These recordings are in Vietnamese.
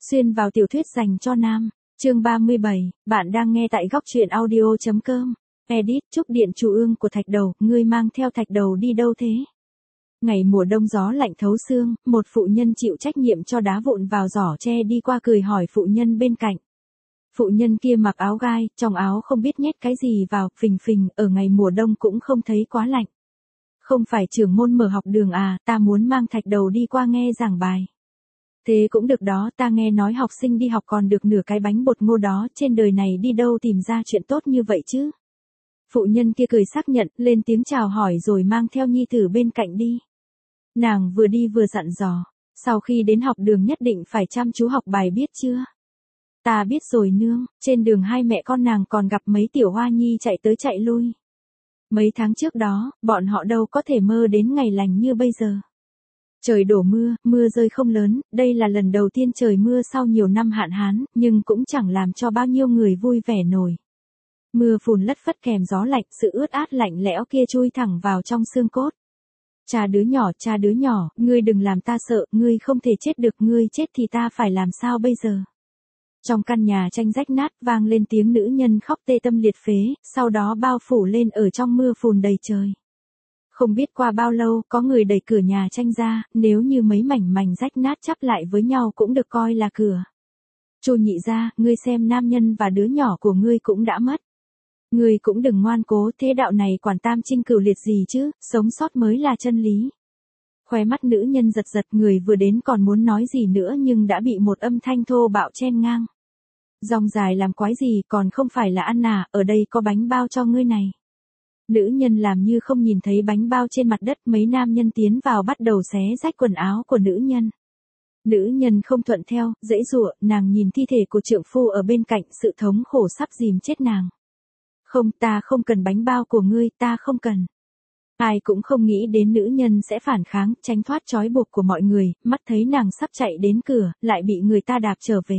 Xuyên vào tiểu thuyết dành cho nam. Chương 37, bạn đang nghe tại góc truyện audio.com. Edit, Trúc Điện Chủ Ương của Thạch Đầu, ngươi mang theo Thạch Đầu đi đâu thế? Ngày mùa đông gió lạnh thấu xương, một phụ nhân chịu trách nhiệm cho đá vụn vào giỏ tre đi qua cười hỏi phụ nhân bên cạnh. Phụ nhân kia mặc áo gai, trong áo không biết nhét cái gì vào, phình phình, ở ngày mùa đông cũng không thấy quá lạnh. Không phải trưởng môn mở học đường à, ta muốn mang Thạch Đầu đi qua nghe giảng bài. Thế cũng được đó, ta nghe nói học sinh đi học còn được nửa cái bánh bột ngô đó, trên đời này đi đâu tìm ra chuyện tốt như vậy chứ. Phụ nhân kia cười xác nhận, lên tiếng chào hỏi rồi mang theo nhi tử bên cạnh đi. Nàng vừa đi vừa dặn dò, sau khi đến học đường nhất định phải chăm chú học bài biết chưa? Ta biết rồi nương. Trên đường hai mẹ con nàng còn gặp mấy tiểu hoa nhi chạy tới chạy lui. Mấy tháng trước đó, bọn họ đâu có thể mơ đến ngày lành như bây giờ. Trời đổ mưa, mưa rơi không lớn, đây là lần đầu tiên trời mưa sau nhiều năm hạn hán, nhưng cũng chẳng làm cho bao nhiêu người vui vẻ nổi. Mưa phùn lất phất kèm gió lạnh, sự ướt át lạnh lẽo kia chui thẳng vào trong xương cốt. Cha đứa nhỏ, ngươi đừng làm ta sợ, ngươi không thể chết được, ngươi chết thì ta phải làm sao bây giờ? Trong căn nhà tranh rách nát vang lên tiếng nữ nhân khóc tê tâm liệt phế, sau đó bao phủ lên ở trong mưa phùn đầy trời. Không biết qua bao lâu, có người đẩy cửa nhà tranh ra, nếu như mấy mảnh mảnh rách nát chắp lại với nhau cũng được coi là cửa. Chu nhị gia, ngươi xem nam nhân và đứa nhỏ của ngươi cũng đã mất. Ngươi cũng đừng ngoan cố, thế đạo này quản tam chinh cửu liệt gì chứ, sống sót mới là chân lý. Khóe mắt nữ nhân giật giật, người vừa đến còn muốn nói gì nữa nhưng đã bị một âm thanh thô bạo chen ngang. Dòng dài làm quái gì, còn không phải là ăn à, ở đây có bánh bao cho ngươi này. Nữ nhân làm như không nhìn thấy bánh bao trên mặt đất, mấy nam nhân tiến vào bắt đầu xé rách quần áo của nữ nhân. Nữ nhân không thuận theo, dãy giụa, nàng nhìn thi thể của trượng phu ở bên cạnh, sự thống khổ sắp dìm chết nàng. Không, ta không cần bánh bao của ngươi, ta không cần. Ai cũng không nghĩ đến nữ nhân sẽ phản kháng, tránh thoát trói buộc của mọi người, mắt thấy nàng sắp chạy đến cửa, lại bị người ta đạp trở về.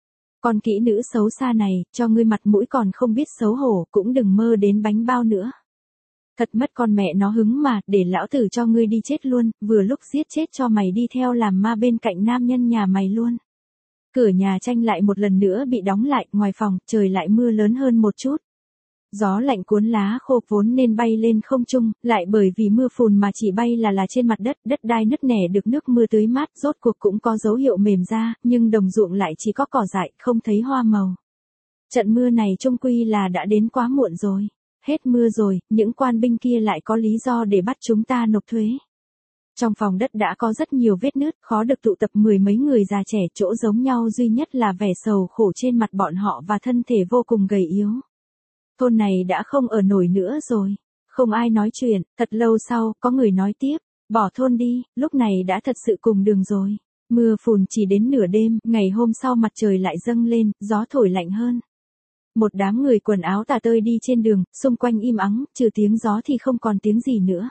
Con kỹ nữ xấu xa này, cho ngươi mặt mũi còn không biết xấu hổ, cũng đừng mơ đến bánh bao nữa. Thật mất con mẹ nó hứng mà, để lão tử cho ngươi đi chết luôn, vừa lúc giết chết cho mày đi theo làm ma bên cạnh nam nhân nhà mày luôn. Cửa nhà tranh lại một lần nữa bị đóng lại, ngoài phòng, trời lại mưa lớn hơn một chút. Gió lạnh cuốn lá khô vốn nên bay lên không trung, lại bởi vì mưa phùn mà chỉ bay là trên mặt đất, đất đai nứt nẻ được nước mưa tưới mát, rốt cuộc cũng có dấu hiệu mềm ra, nhưng đồng ruộng lại chỉ có cỏ dại, không thấy hoa màu. Trận mưa này chung quy là đã đến quá muộn rồi. Hết mưa rồi, những quan binh kia lại có lý do để bắt chúng ta nộp thuế. Trong phòng đất đã có rất nhiều vết nứt, khó được tụ tập mười mấy người già trẻ, chỗ giống nhau duy nhất là vẻ sầu khổ trên mặt bọn họ và thân thể vô cùng gầy yếu. Thôn này đã không ở nổi nữa rồi. Không ai nói chuyện, thật lâu sau, có người nói tiếp, bỏ thôn đi, lúc này đã thật sự cùng đường rồi. Mưa phùn chỉ đến nửa đêm, ngày hôm sau mặt trời lại dâng lên, gió thổi lạnh hơn. Một đám người quần áo tả tơi đi trên đường, xung quanh im ắng, trừ tiếng gió thì không còn tiếng gì nữa.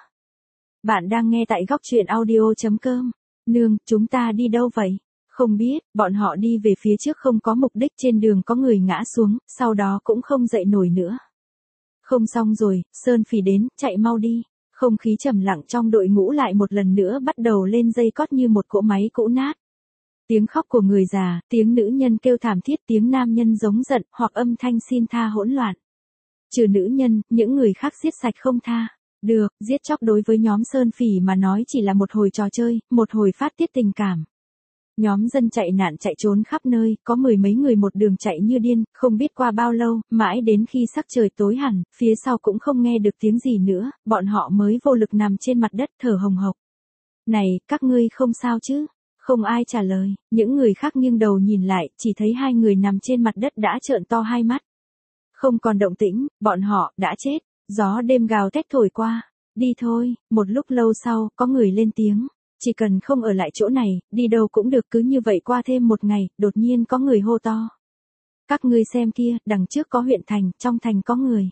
Bạn đang nghe tại góc truyện audio.com. Nương, chúng ta đi đâu vậy? Không biết, bọn họ đi về phía trước không có mục đích, trên đường có người ngã xuống, sau đó cũng không dậy nổi nữa. Không xong rồi, Sơn Phỉ đến, chạy mau đi. Không khí trầm lặng trong đội ngũ lại một lần nữa bắt đầu lên dây cót như một cỗ máy cũ nát. Tiếng khóc của người già, tiếng nữ nhân kêu thảm thiết, tiếng nam nhân giống giận, hoặc âm thanh xin tha hỗn loạn. Trừ nữ nhân, những người khác giết sạch không tha. Được, giết chóc đối với nhóm Sơn Phỉ mà nói chỉ là một hồi trò chơi, một hồi phát tiết tình cảm. Nhóm dân chạy nạn chạy trốn khắp nơi, có mười mấy người một đường chạy như điên, không biết qua bao lâu, mãi đến khi sắc trời tối hẳn, phía sau cũng không nghe được tiếng gì nữa, bọn họ mới vô lực nằm trên mặt đất thở hồng hộc. Này, các ngươi không sao chứ? Không ai trả lời, những người khác nghiêng đầu nhìn lại, chỉ thấy hai người nằm trên mặt đất đã trợn to hai mắt. Không còn động tĩnh, bọn họ đã chết. Gió đêm gào thét thổi qua. Đi thôi, một lúc lâu sau, có người lên tiếng. Chỉ cần không ở lại chỗ này, đi đâu cũng được, cứ như vậy qua thêm một ngày, đột nhiên có người hô to. Các ngươi xem kia, đằng trước có huyện thành, trong thành có người.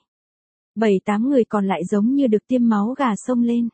7-8 người còn lại giống như được tiêm máu gà xông lên.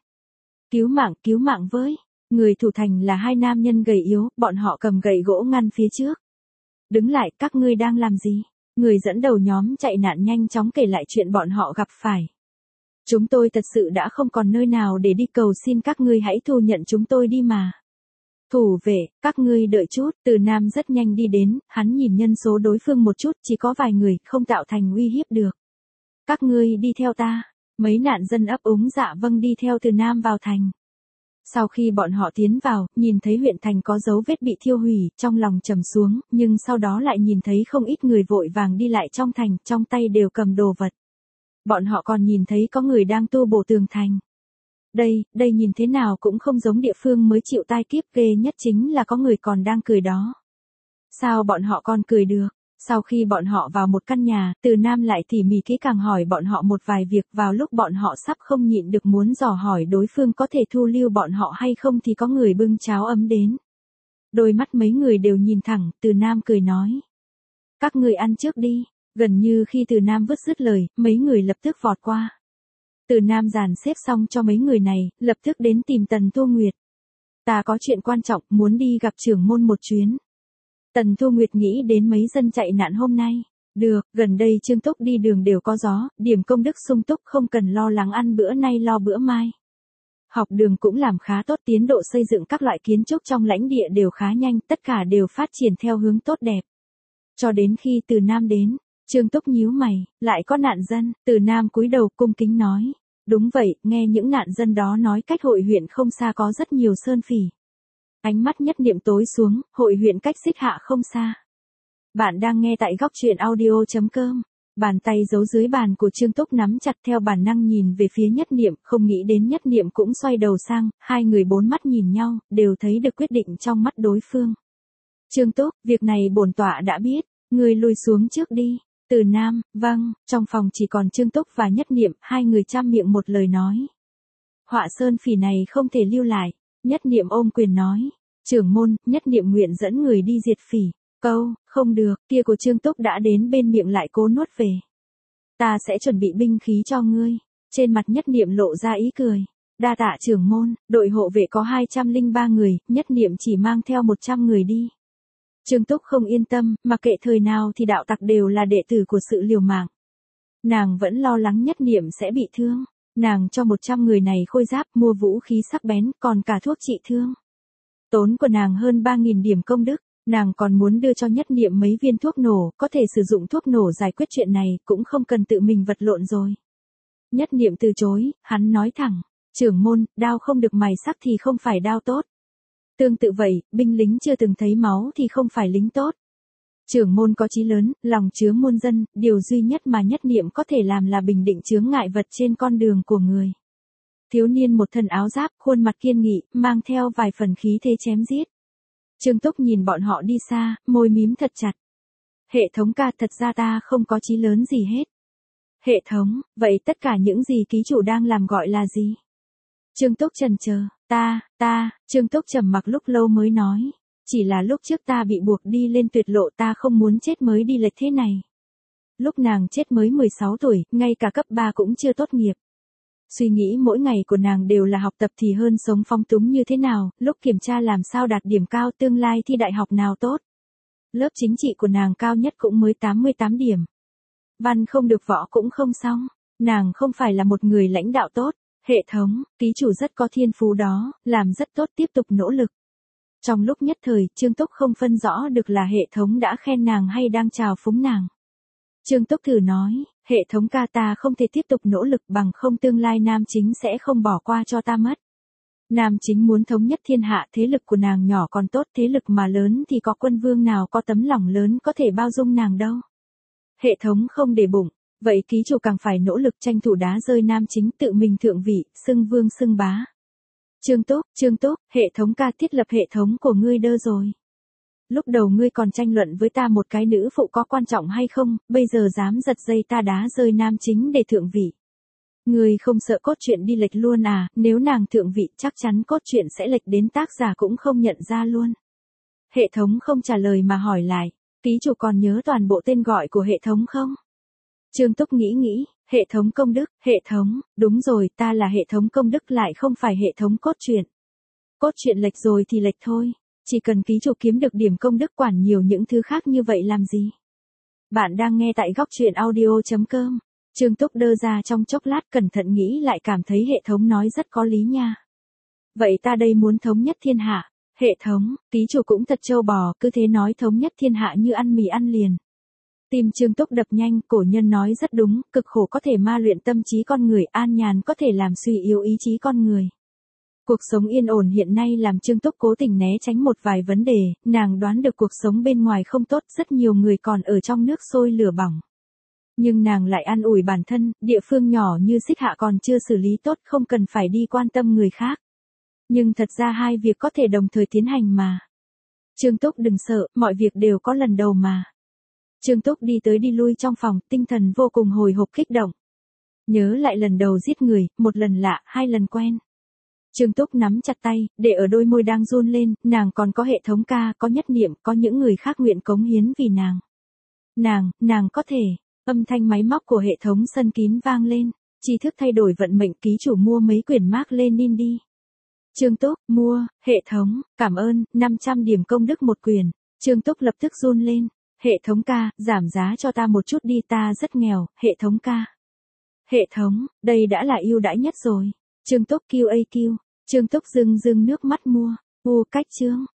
Cứu mạng với. Người thủ thành là hai nam nhân gầy yếu, bọn họ cầm gậy gỗ ngăn phía trước. Đứng lại, các ngươi đang làm gì? Người dẫn đầu nhóm chạy nạn nhanh chóng kể lại chuyện bọn họ gặp phải. Chúng tôi thật sự đã không còn nơi nào để đi, cầu xin các ngươi hãy thu nhận chúng tôi đi mà. Thủ vệ, các ngươi đợi chút, Từ Nam rất nhanh đi đến, hắn nhìn nhân số đối phương một chút, chỉ có vài người, không tạo thành uy hiếp được. Các ngươi đi theo ta. Mấy nạn dân ấp úng dạ vâng đi theo Từ Nam vào thành. Sau khi bọn họ tiến vào, nhìn thấy huyện thành có dấu vết bị thiêu hủy, trong lòng trầm xuống, nhưng sau đó lại nhìn thấy không ít người vội vàng đi lại trong thành, trong tay đều cầm đồ vật. Bọn họ còn nhìn thấy có người đang tu bổ tường thành. Đây nhìn thế nào cũng không giống địa phương mới chịu tai kiếp, ghê nhất chính là có người còn đang cười đó. Sao bọn họ còn cười được? Sau khi bọn họ vào một căn nhà, Từ Nam lại tỉ mỉ kỹ càng hỏi bọn họ một vài việc, vào lúc bọn họ sắp không nhịn được muốn dò hỏi đối phương có thể thu lưu bọn họ hay không thì có người bưng cháo ấm đến. Đôi mắt mấy người đều nhìn thẳng, Từ Nam cười nói. Các người ăn trước đi. Gần như khi Từ Nam vứt dứt lời, mấy người lập tức vọt qua. Từ Nam dàn xếp xong cho mấy người này, lập tức đến tìm Tần Thu Nguyệt. Ta có chuyện quan trọng, muốn đi gặp trưởng môn một chuyến. Tần Thu Nguyệt nghĩ đến mấy dân chạy nạn hôm nay. Được, gần đây Trương Túc đi đường đều có gió, điểm công đức sung túc, không cần lo lắng ăn bữa nay lo bữa mai. Học đường cũng làm khá tốt, tiến độ xây dựng các loại kiến trúc trong lãnh địa đều khá nhanh, tất cả đều phát triển theo hướng tốt đẹp. Cho đến khi Từ Nam đến, Trương Túc nhíu mày, lại có nạn dân. Từ Nam cúi đầu cung kính nói. Đúng vậy, nghe những nạn dân đó nói cách hội huyện không xa có rất nhiều sơn phỉ. Ánh mắt Nhất Niệm tối xuống, hội huyện cách Xích Hạ không xa. Bạn đang nghe tại góc truyện audio.com. Bàn tay giấu dưới bàn của Trương Túc nắm chặt, theo bản năng nhìn về phía Nhất Niệm, không nghĩ đến Nhất Niệm cũng xoay đầu sang, hai người bốn mắt nhìn nhau, đều thấy được quyết định trong mắt đối phương. Trương Túc, việc này bổn tọa đã biết, ngươi lui xuống trước đi. Từ Nam, vâng, trong phòng chỉ còn Trương Túc và Nhất Niệm, hai người chăm miệng một lời nói. Họa sơn phỉ này không thể lưu lại. Nhất Niệm ôm quyền nói. Trưởng môn, Nhất Niệm nguyện dẫn người đi diệt phỉ. Câu, không được, kia của Trương Túc đã đến bên miệng lại cố nuốt về. Ta sẽ chuẩn bị binh khí cho ngươi. Trên mặt Nhất Niệm lộ ra ý cười. Đa tạ trưởng môn, đội hộ vệ có 203 người, Nhất Niệm chỉ mang theo 100 người đi. Trương Túc không yên tâm, mặc kệ thời nào thì đạo tặc đều là đệ tử của sự liều mạng. Nàng vẫn lo lắng Nhất Niệm sẽ bị thương. Nàng cho 100 người này khôi giáp, mua vũ khí sắc bén, còn cả thuốc trị thương. Tốn của nàng hơn 3.000 điểm công đức. Nàng còn muốn đưa cho Nhất Niệm mấy viên thuốc nổ, có thể sử dụng thuốc nổ giải quyết chuyện này, cũng không cần tự mình vật lộn rồi. Nhất Niệm từ chối, hắn nói thẳng. Trưởng môn, đao không được mài sắc thì không phải đao tốt. Tương tự vậy, binh lính chưa từng thấy máu thì không phải lính tốt. Trưởng môn có chí lớn, lòng chứa muôn dân, điều duy nhất mà Nhất Niệm có thể làm là bình định chướng ngại vật trên con đường của người. Thiếu niên một thân áo giáp, khuôn mặt kiên nghị, mang theo vài phần khí thế chém giết. Trương Túc nhìn bọn họ đi xa, môi mím thật chặt. Hệ thống ca, thật ra ta không có chí lớn gì hết. Hệ thống, vậy tất cả những gì ký chủ đang làm gọi là gì? Trương Túc chần chờ. Trương Túc trầm mặc lúc lâu mới nói. Chỉ là lúc trước ta bị buộc đi lên tuyệt lộ, ta không muốn chết mới đi lệch thế này. Lúc nàng chết mới 16 tuổi, ngay cả cấp 3 cũng chưa tốt nghiệp. Suy nghĩ mỗi ngày của nàng đều là học tập thì hơn sống phóng túng như thế nào, lúc kiểm tra làm sao đạt điểm cao, tương lai thi đại học nào tốt. Lớp chính trị của nàng cao nhất cũng mới 88 điểm. Văn không được, võ cũng không xong. Nàng không phải là một người lãnh đạo tốt. Hệ thống, ký chủ rất có thiên phú đó, làm rất tốt, tiếp tục nỗ lực. Trong lúc nhất thời, Trương Túc không phân rõ được là hệ thống đã khen nàng hay đang chào phúng nàng. Trương Túc thử nói, hệ thống ca, ta không thể tiếp tục nỗ lực, bằng không tương lai Nam Chính sẽ không bỏ qua cho ta mất. Nam Chính muốn thống nhất thiên hạ, thế lực của nàng nhỏ còn tốt, thế lực mà lớn thì có quân vương nào có tấm lòng lớn có thể bao dung nàng đâu. Hệ thống không để bụng, vậy ký chủ càng phải nỗ lực tranh thủ đá rơi Nam Chính, tự mình thượng vị, xưng vương xưng bá. Trương Túc, hệ thống ca, thiết lập hệ thống của ngươi đơ rồi. Lúc đầu ngươi còn tranh luận với ta một cái nữ phụ có quan trọng hay không, bây giờ dám giật dây ta đá rơi Nam Chính để thượng vị. Ngươi không sợ cốt truyện đi lệch luôn à, nếu nàng thượng vị chắc chắn cốt truyện sẽ lệch đến tác giả cũng không nhận ra luôn. Hệ thống không trả lời mà hỏi lại, ký chủ còn nhớ toàn bộ tên gọi của hệ thống không? Trương Túc nghĩ, hệ thống công đức, hệ thống, đúng rồi, ta là hệ thống công đức, lại không phải hệ thống cốt truyện. Cốt truyện lệch rồi thì lệch thôi, chỉ cần ký chủ kiếm được điểm công đức, quản nhiều những thứ khác như vậy làm gì. Bạn đang nghe tại góc truyện audio.com. Trương Túc đơ ra trong chốc lát, cẩn thận nghĩ lại cảm thấy hệ thống nói rất có lý nha. Vậy ta đây muốn thống nhất thiên hạ. Hệ thống, ký chủ cũng thật trâu bò, cứ thế nói thống nhất thiên hạ như ăn mì ăn liền. Tim Trương Túc đập nhanh, cổ nhân nói rất đúng, cực khổ có thể ma luyện tâm trí con người, an nhàn có thể làm suy yếu ý chí con người. Cuộc sống yên ổn hiện nay làm Trương Túc cố tình né tránh một vài vấn đề, nàng đoán được cuộc sống bên ngoài không tốt, rất nhiều người còn ở trong nước sôi lửa bỏng. Nhưng nàng lại an ủi bản thân, địa phương nhỏ như Xích Hạ còn chưa xử lý tốt, không cần phải đi quan tâm người khác. Nhưng thật ra hai việc có thể đồng thời tiến hành mà. Trương Túc đừng sợ, mọi việc đều có lần đầu mà. Trương Túc đi tới đi lui trong phòng, tinh thần vô cùng hồi hộp kích động. Nhớ lại lần đầu giết người, một lần lạ, hai lần quen. Trương Túc nắm chặt tay, để ở đôi môi đang run lên, nàng còn có hệ thống ca, có nhất niệm, có những người khác nguyện cống hiến vì nàng. Nàng có thể, âm thanh máy móc của hệ thống sân kín vang lên, tri thức thay đổi vận mệnh, ký chủ mua mấy quyển Mác Lênin đi. Trương Túc, mua, hệ thống, cảm ơn, 500 điểm công đức một quyển. Trương Túc lập tức run lên, hệ thống ca, giảm giá cho ta một chút đi, ta rất nghèo, hệ thống ca. Hệ thống, đây đã là ưu đãi nhất rồi. Trương Túc QAQ, Trương Túc rưng rưng nước mắt mua, cách chương.